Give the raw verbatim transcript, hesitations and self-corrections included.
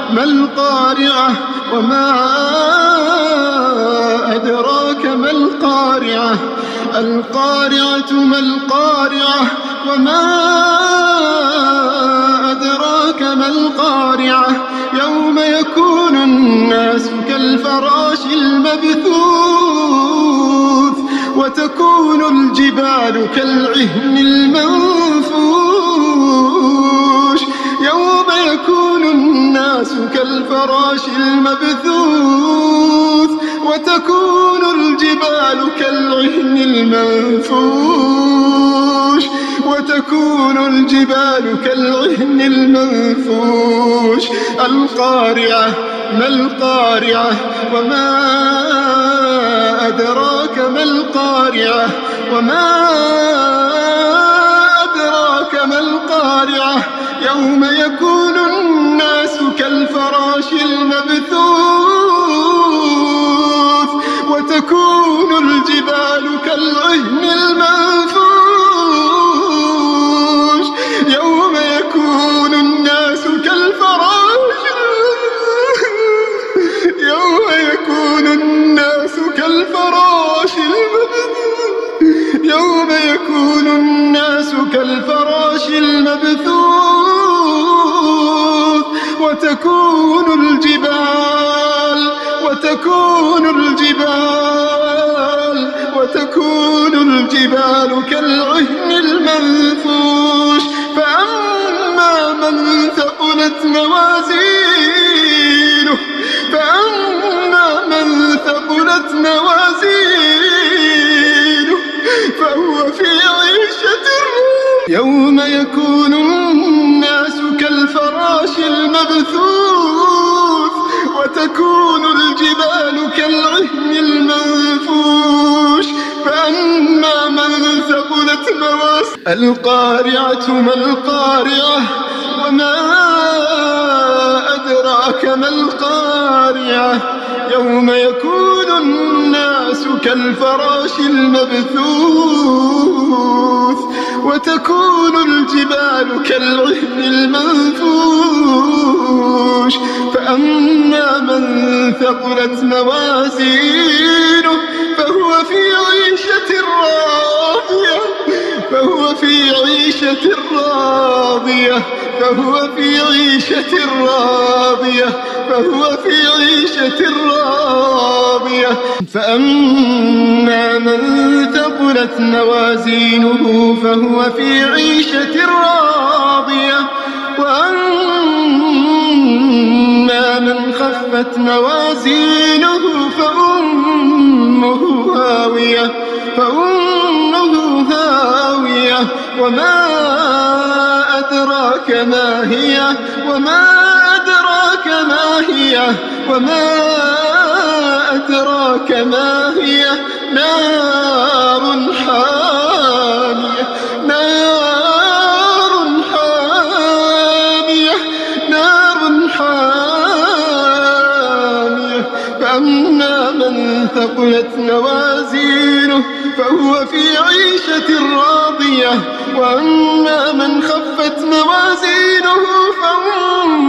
ما القارعة وما أدراك ما القارعة القارعة ما القارعة وما أدراك ما القارعة يوم يكون الناس كالفراش المبثوث وتكون الجبال كالعهن المنفوش يوم يكون الناس كالفراش المبثوث وتكون الجبال كالعهن المنفوش وتكون الجبال كالعهن المنفوش القارعة ما القارعة وما أدراك ما القارعة وما أدراك ما القارعة يوم يكون الناس كالفراش المبثوث وتكون الجبال كالعهن المنفوش يوم يكون الناس كالفراش يوم يكون الناس كالفراش يوم يكون الناس كالفراش المبثوث وتكون الجبال وتكون الجبال وتكون الجبال كالعهن المنفوش فأما من ثقلت موازينه فأما من ثقلت موازينه فهو في عيشة يوم يكون الناس كالفراش المبثوث وتكون الجبال كالعهن المنفوش فأما من ثقلت موازينه القارعة ما القارعة وما أدراك ما القارعة يوم يكون الناس كالفراش المبثوث وتكون الجبال كالعهن المنفوش فأما من ثقلت موازينه فهو في عيشة راضية فهو في عيشة راضية فهو في عيشة راضية فهو في عيشة راضية فأما من ثقلت موازينه فهو في عيشة راضية وأما من خفت موازينه فأمه هاوية فأمه هاوية وما أدراك ما هي وما أدراك ما هي وما أدراك ما هي نار حامية نار حامية نار حامية فأما من ثقلت موازينه فهو في عيشة راضية وأما من خفت موازينه فأمه